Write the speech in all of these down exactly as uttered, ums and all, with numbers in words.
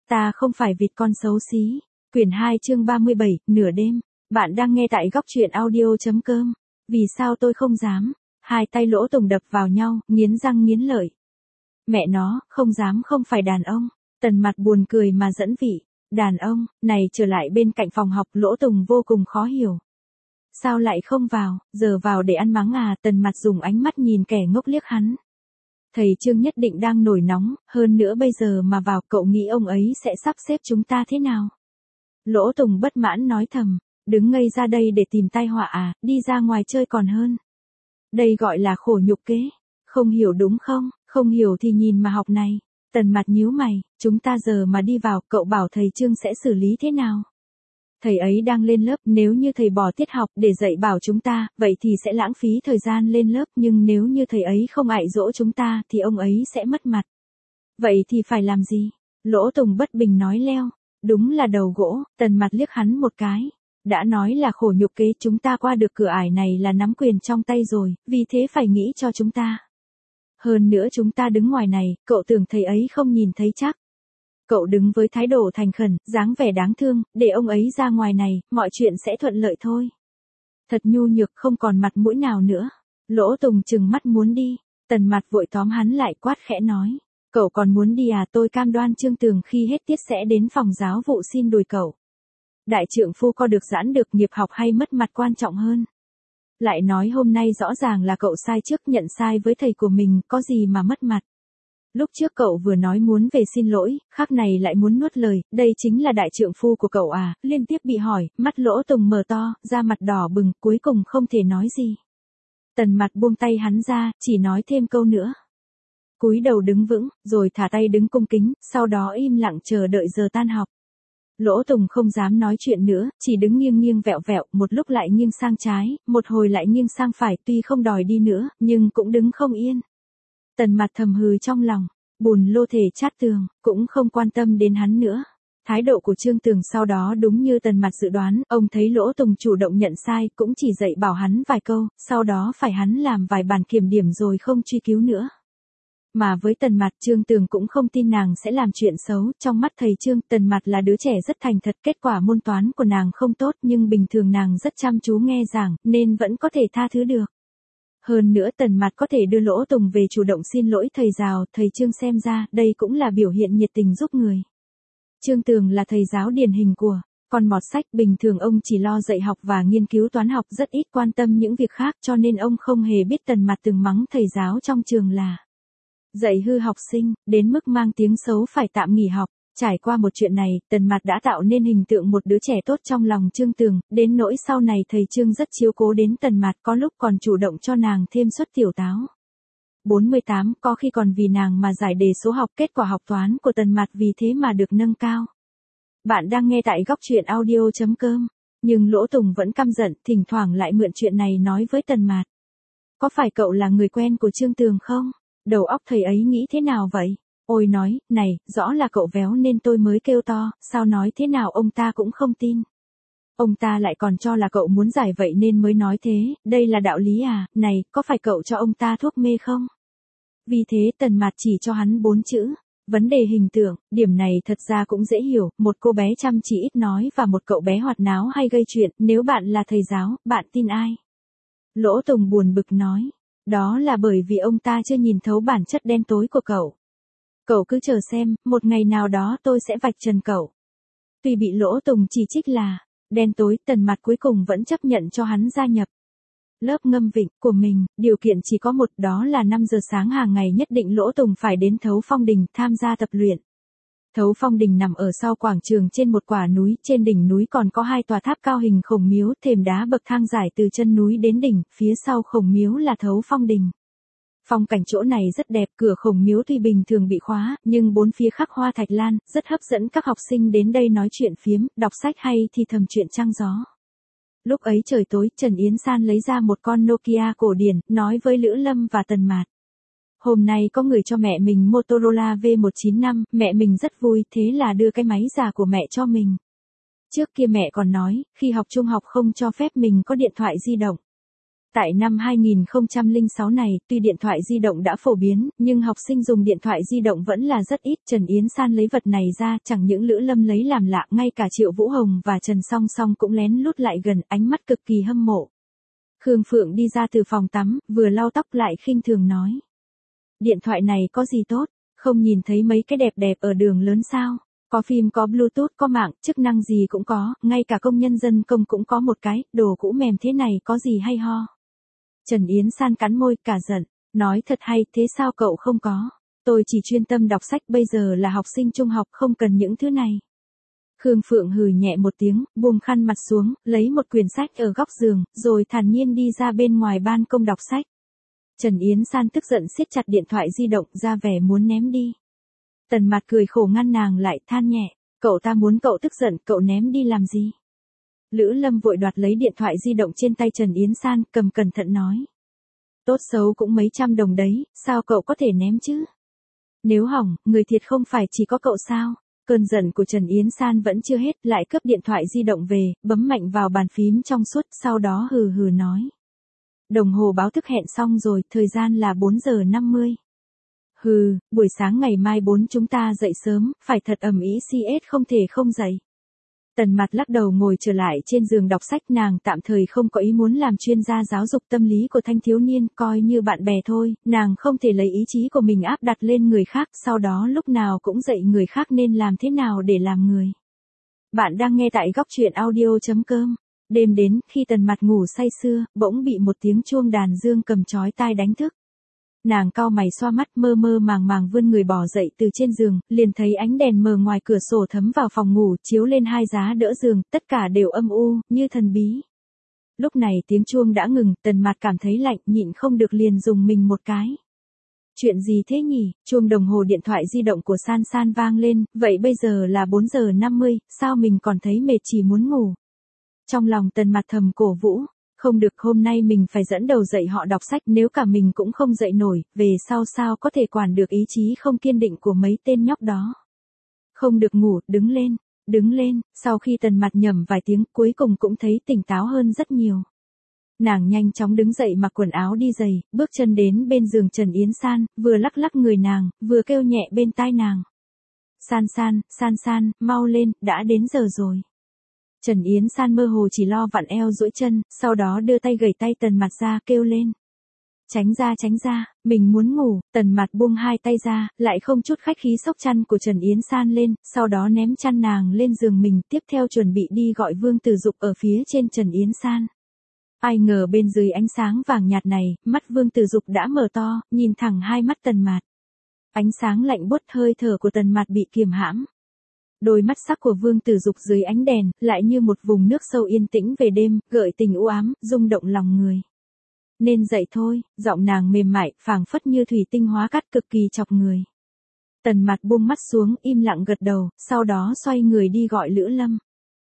Ta không phải vịt con xấu xí. Quyển hai chương ba mươi bảy, nửa đêm. Bạn đang nghe tại góc truyện audio.com. Vì sao tôi không dám? Hai tay Lỗ Tùng đập vào nhau, nghiến răng nghiến lợi. Mẹ nó, không dám không phải đàn ông. Tần Mặt buồn cười mà dẫn vị. Đàn ông, này trở lại bên cạnh phòng học, Lỗ Tùng vô cùng khó hiểu. Sao lại không vào, giờ vào để ăn mắng à? Tần Mặt dùng ánh mắt nhìn kẻ ngốc liếc hắn. Thầy Trương nhất định đang nổi nóng, hơn nữa bây giờ mà vào, cậu nghĩ ông ấy sẽ sắp xếp chúng ta thế nào? Lỗ Tùng bất mãn nói thầm, đứng ngây ra đây để tìm tai họa à, đi ra ngoài chơi còn hơn. Đây gọi là khổ nhục kế. Không hiểu đúng không? Không hiểu thì nhìn mà học này. Tần Mặt nhíu mày, chúng ta giờ mà đi vào, cậu bảo thầy Trương sẽ xử lý thế nào? Thầy ấy đang lên lớp, nếu như thầy bỏ tiết học để dạy bảo chúng ta, vậy thì sẽ lãng phí thời gian lên lớp, nhưng nếu như thầy ấy không ạy dỗ chúng ta, thì ông ấy sẽ mất mặt. Vậy thì phải làm gì? Lỗ Tùng bất bình nói leo. Đúng là đầu gỗ. Tần Mặt liếc hắn một cái. Đã nói là khổ nhục kế, chúng ta qua được cửa ải này là nắm quyền trong tay rồi, vì thế phải nghĩ cho chúng ta. Hơn nữa chúng ta đứng ngoài này, cậu tưởng thầy ấy không nhìn thấy chắc. Cậu đứng với thái độ thành khẩn, dáng vẻ đáng thương, để ông ấy ra ngoài này, mọi chuyện sẽ thuận lợi thôi. Thật nhu nhược, không còn mặt mũi nào nữa. Lỗ Tùng trừng mắt muốn đi. Tần Mặt vội tóm hắn lại, quát khẽ nói. Cậu còn muốn đi à? Tôi cam đoan Trương Tường khi hết tiết sẽ đến phòng giáo vụ xin đuổi cậu. Đại trượng phu có được giãn được nghiệp học hay mất mặt quan trọng hơn? Lại nói hôm nay rõ ràng là cậu sai trước, nhận sai với thầy của mình, có gì mà mất mặt. Lúc trước cậu vừa nói muốn về xin lỗi, khác này lại muốn nuốt lời, đây chính là đại trượng phu của cậu à? Liên tiếp bị hỏi, mắt Lỗ Tùng mở to, da mặt đỏ bừng, cuối cùng không thể nói gì. Tần Mặt buông tay hắn ra, chỉ nói thêm câu nữa. Cúi đầu đứng vững, rồi thả tay đứng cung kính, sau đó im lặng chờ đợi giờ tan học. Lỗ Tùng không dám nói chuyện nữa, chỉ đứng nghiêng nghiêng vẹo vẹo, một lúc lại nghiêng sang trái, một hồi lại nghiêng sang phải, tuy không đòi đi nữa, nhưng cũng đứng không yên. Tần Mặt thầm hừ trong lòng, bùn lô thể chát tường, cũng không quan tâm đến hắn nữa. Thái độ của Trương Tường sau đó đúng như Tần Mặt dự đoán, ông thấy Lỗ Tùng chủ động nhận sai, cũng chỉ dạy bảo hắn vài câu, sau đó phải hắn làm vài bản kiểm điểm rồi không truy cứu nữa. Mà với Tần Mặt, Trương Tường cũng không tin nàng sẽ làm chuyện xấu, trong mắt thầy Trương, Tần Mặt là đứa trẻ rất thành thật, kết quả môn toán của nàng không tốt nhưng bình thường nàng rất chăm chú nghe giảng, nên vẫn có thể tha thứ được. Hơn nữa Tần Mặt có thể đưa Lỗ Tùng về chủ động xin lỗi thầy giáo, thầy Trương xem ra, đây cũng là biểu hiện nhiệt tình giúp người. Trương Tường là thầy giáo điển hình của con mọt sách, bình thường ông chỉ lo dạy học và nghiên cứu toán học, rất ít quan tâm những việc khác, cho nên ông không hề biết Tần Mặt từng mắng thầy giáo trong trường là dạy hư học sinh, đến mức mang tiếng xấu phải tạm nghỉ học. Trải qua một chuyện này, Tần Mặt đã tạo nên hình tượng một đứa trẻ tốt trong lòng Trương Tường, đến nỗi sau này thầy Trương rất chiếu cố đến Tần Mặt, có lúc còn chủ động cho nàng thêm suất tiểu táo. bốn mươi tám, có khi còn vì nàng mà giải đề số học, kết quả học toán của Tần Mặt vì thế mà được nâng cao. Bạn đang nghe tại góc truyện audio.com, nhưng Lỗ Tùng vẫn căm giận, thỉnh thoảng lại mượn chuyện này nói với Tần Mặt. Có phải cậu là người quen của Trương Tường không? Đầu óc thầy ấy nghĩ thế nào vậy? Ôi nói, này, rõ là cậu véo nên tôi mới kêu to, sao nói thế nào ông ta cũng không tin. Ông ta lại còn cho là cậu muốn giải vậy nên mới nói thế, đây là đạo lý à? Này, có phải cậu cho ông ta thuốc mê không? Vì thế Tần Mặt chỉ cho hắn bốn chữ. Vấn đề hình tượng, điểm này thật ra cũng dễ hiểu, một cô bé chăm chỉ ít nói và một cậu bé hoạt náo hay gây chuyện, nếu bạn là thầy giáo, bạn tin ai? Lỗ Tùng buồn bực nói. Đó là bởi vì ông ta chưa nhìn thấu bản chất đen tối của cậu. Cậu cứ chờ xem, một ngày nào đó tôi sẽ vạch trần cậu. Tuy bị Lỗ Tùng chỉ trích là đen tối, Tần Mặt cuối cùng vẫn chấp nhận cho hắn gia nhập lớp ngâm vịnh của mình, điều kiện chỉ có một, đó là năm giờ sáng hàng ngày nhất định Lỗ Tùng phải đến Thấu Phong Đình tham gia tập luyện. Thấu Phong Đình nằm ở sau quảng trường trên một quả núi, trên đỉnh núi còn có hai tòa tháp cao hình khổng miếu, thềm đá bậc thang dài từ chân núi đến đỉnh, phía sau khổng miếu là Thấu Phong Đình. Phong cảnh chỗ này rất đẹp, cửa khổng miếu tuy bình thường bị khóa, nhưng bốn phía khắc hoa thạch lan, rất hấp dẫn các học sinh đến đây nói chuyện phiếm, đọc sách hay thì thầm chuyện trăng gió. Lúc ấy trời tối, Trần Yến San lấy ra một con Nokia cổ điển, nói với Lữ Lâm và Tần Mặt. Hôm nay có người cho mẹ mình Motorola V một chín năm, mẹ mình rất vui, thế là đưa cái máy già của mẹ cho mình. Trước kia mẹ còn nói, khi học trung học không cho phép mình có điện thoại di động. Tại năm hai nghìn không trăm lẻ sáu này, tuy điện thoại di động đã phổ biến, nhưng học sinh dùng điện thoại di động vẫn là rất ít. Trần Yến San lấy vật này ra, chẳng những Lữ Lâm lấy làm lạ, ngay cả Triệu Vũ Hồng và Trần Song Song cũng lén lút lại gần, ánh mắt cực kỳ hâm mộ. Khương Phượng đi ra từ phòng tắm, vừa lau tóc lại khinh thường nói. Điện thoại này có gì tốt, không nhìn thấy mấy cái đẹp đẹp ở đường lớn sao? Có phim, có Bluetooth, có mạng, chức năng gì cũng có, ngay cả công nhân dân công cũng có một cái, đồ cũ mềm thế này có gì hay ho. Trần Yến San cắn môi, cả giận, nói thật hay, thế sao cậu không có? Tôi chỉ chuyên tâm đọc sách, bây giờ là học sinh trung học, không cần những thứ này. Khương Phượng hừ nhẹ một tiếng, buông khăn mặt xuống, lấy một quyển sách ở góc giường, rồi thản nhiên đi ra bên ngoài ban công đọc sách. Trần Yến San tức giận siết chặt điện thoại di động, ra vẻ muốn ném đi. Tần Mạt cười khổ ngăn nàng lại, than nhẹ, cậu ta muốn cậu tức giận, cậu ném đi làm gì? Lữ Lâm vội đoạt lấy điện thoại di động trên tay Trần Yến San, cầm cẩn thận nói. Tốt xấu cũng mấy trăm đồng đấy, sao cậu có thể ném chứ? Nếu hỏng, người thiệt không phải chỉ có cậu sao? Cơn giận của Trần Yến San vẫn chưa hết, lại cướp điện thoại di động về, bấm mạnh vào bàn phím trong suốt, sau đó hừ hừ nói. Đồng hồ báo thức hẹn xong rồi, thời gian là bốn giờ năm mươi. Hừ, buổi sáng ngày mai bốn chúng ta dậy sớm, phải thật ầm ĩ xê ét không thể không dậy. Tần Mạt lắc đầu ngồi trở lại trên giường đọc sách, nàng tạm thời không có ý muốn làm chuyên gia giáo dục tâm lý của thanh thiếu niên, coi như bạn bè thôi, nàng không thể lấy ý chí của mình áp đặt lên người khác, sau đó lúc nào cũng dạy người khác nên làm thế nào để làm người. Bạn đang nghe tại góc truyện audio chấm com. Đêm đến, khi Tần Mạt ngủ say sưa, bỗng bị một tiếng chuông đàn dương cầm chói tai đánh thức. Nàng cau mày xoa mắt, mơ mơ màng màng vươn người bò dậy từ trên giường, liền thấy ánh đèn mờ ngoài cửa sổ thấm vào phòng ngủ, chiếu lên hai giá đỡ giường, tất cả đều âm u, như thần bí. Lúc này tiếng chuông đã ngừng, Tần Mạt cảm thấy lạnh, nhịn không được liền dùng mình một cái. Chuyện gì thế nhỉ? Chuông đồng hồ điện thoại di động của San San vang lên, vậy bây giờ là bốn giờ năm mươi, sao mình còn thấy mệt chỉ muốn ngủ. Trong lòng Tần Mạt thầm cổ vũ. Không được, hôm nay mình phải dẫn đầu dạy họ đọc sách, nếu cả mình cũng không dạy nổi, về sau sao có thể quản được ý chí không kiên định của mấy tên nhóc đó. Không được ngủ, đứng lên, đứng lên, sau khi Tần Mạt nhẩm vài tiếng cuối cùng cũng thấy tỉnh táo hơn rất nhiều. Nàng nhanh chóng đứng dậy mặc quần áo đi giày, bước chân đến bên giường Trần Yến San, vừa lắc lắc người nàng, vừa kêu nhẹ bên tai nàng. San San, San San, mau lên, đã đến giờ rồi. Trần Yến San mơ hồ chỉ lo vặn eo duỗi chân, sau đó đưa tay gẩy tay Tần Mạt ra, kêu lên. Tránh ra tránh ra, mình muốn ngủ. Tần Mạt buông hai tay ra, lại không chút khách khí xốc chăn của Trần Yến San lên, sau đó ném chăn nàng lên giường mình, tiếp theo chuẩn bị đi gọi Vương Tử Dục ở phía trên Trần Yến San. Ai ngờ bên dưới ánh sáng vàng nhạt này, mắt Vương Tử Dục đã mở to, nhìn thẳng hai mắt Tần Mạt. Ánh sáng lạnh buốt, hơi thở của Tần Mạt bị kiềm hãm. Đôi mắt sắc của Vương Tử Dục dưới ánh đèn, lại như một vùng nước sâu yên tĩnh về đêm, gợi tình u ám, rung động lòng người. Nên dậy thôi, giọng nàng mềm mại, phảng phất như thủy tinh hóa cát, cực kỳ chọc người. Tần Mạt buông mắt xuống, im lặng gật đầu, sau đó xoay người đi gọi Lữ Lâm.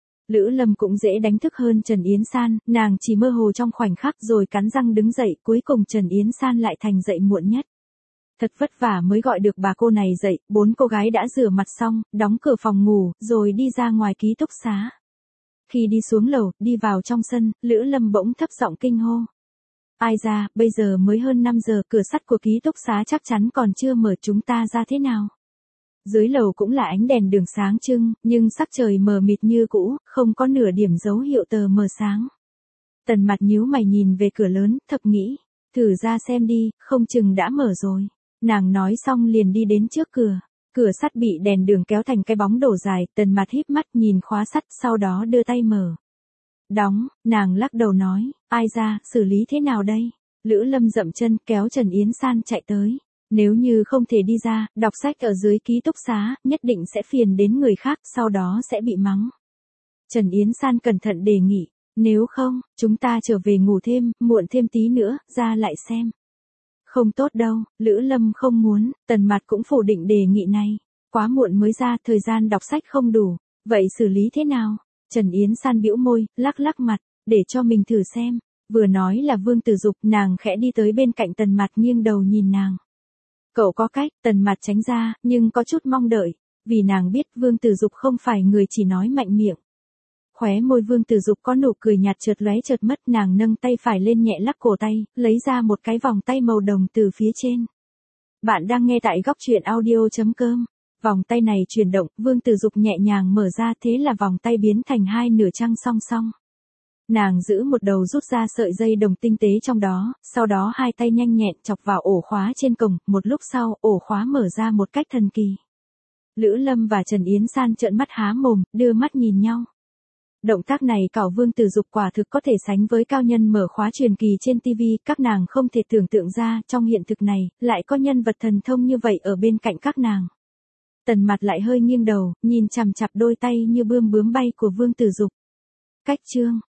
Lữ Lâm cũng dễ đánh thức hơn Trần Yến San, nàng chỉ mơ hồ trong khoảnh khắc rồi cắn răng đứng dậy, cuối cùng Trần Yến San lại thành dậy muộn nhất. Thật vất vả mới gọi được bà cô này dậy, bốn cô gái đã rửa mặt xong, đóng cửa phòng ngủ, rồi đi ra ngoài ký túc xá. Khi đi xuống lầu, đi vào trong sân, Lữ Lâm bỗng thấp giọng kinh hô. Ai ra, bây giờ mới hơn năm giờ, cửa sắt của ký túc xá chắc chắn còn chưa mở, chúng ta ra thế nào? Dưới lầu cũng là ánh đèn đường sáng trưng, nhưng sắc trời mờ mịt như cũ, không có nửa điểm dấu hiệu tờ mờ sáng. Tần Mạt nhíu mày nhìn về cửa lớn, thầm nghĩ, thử ra xem đi, không chừng đã mở rồi. Nàng nói xong liền đi đến trước cửa. Cửa sắt bị đèn đường kéo thành cái bóng đổ dài, Tần Mạt híp mắt nhìn khóa sắt, sau đó đưa tay mở. Đóng, nàng lắc đầu nói, ai ra, xử lý thế nào đây? Lữ Lâm dậm chân, kéo Trần Yến San chạy tới. Nếu như không thể đi ra, đọc sách ở dưới ký túc xá, nhất định sẽ phiền đến người khác, sau đó sẽ bị mắng. Trần Yến San cẩn thận đề nghị, nếu không, chúng ta trở về ngủ thêm, muộn thêm tí nữa, ra lại xem. Không tốt đâu, Lữ Lâm không muốn, Tần Mạt cũng phủ định đề nghị này. Quá muộn mới ra, thời gian đọc sách không đủ, vậy xử lý thế nào? Trần Yến San bĩu môi, lắc lắc mặt, để cho mình thử xem. Vừa nói là Vương Tử Dục, nàng khẽ đi tới bên cạnh Tần Mạt, nghiêng đầu nhìn nàng. Cậu có cách, Tần Mạt tránh ra, nhưng có chút mong đợi, vì nàng biết Vương Tử Dục không phải người chỉ nói mạnh miệng. Khóe môi Vương Tử Dục có nụ cười nhạt chợt lóe chợt mất, nàng nâng tay phải lên nhẹ lắc cổ tay, lấy ra một cái vòng tay màu đồng từ phía trên. Bạn đang nghe tại góc truyện audio.com. Vòng tay này chuyển động, Vương Tử Dục nhẹ nhàng mở ra, thế là vòng tay biến thành hai nửa trăng song song. Nàng giữ một đầu rút ra sợi dây đồng tinh tế trong đó, sau đó hai tay nhanh nhẹn chọc vào ổ khóa trên cổng, một lúc sau, ổ khóa mở ra một cách thần kỳ. Lữ Lâm và Trần Yến San trợn mắt há mồm, đưa mắt nhìn nhau. Động tác này cảo Vương Tử Dục quả thực có thể sánh với cao nhân mở khóa truyền kỳ trên ti vi, các nàng không thể tưởng tượng ra, trong hiện thực này, lại có nhân vật thần thông như vậy ở bên cạnh các nàng. Tần Mặt lại hơi nghiêng đầu, nhìn chằm chằm đôi tay như bươm bướm bay của Vương Tử Dục. Cách chương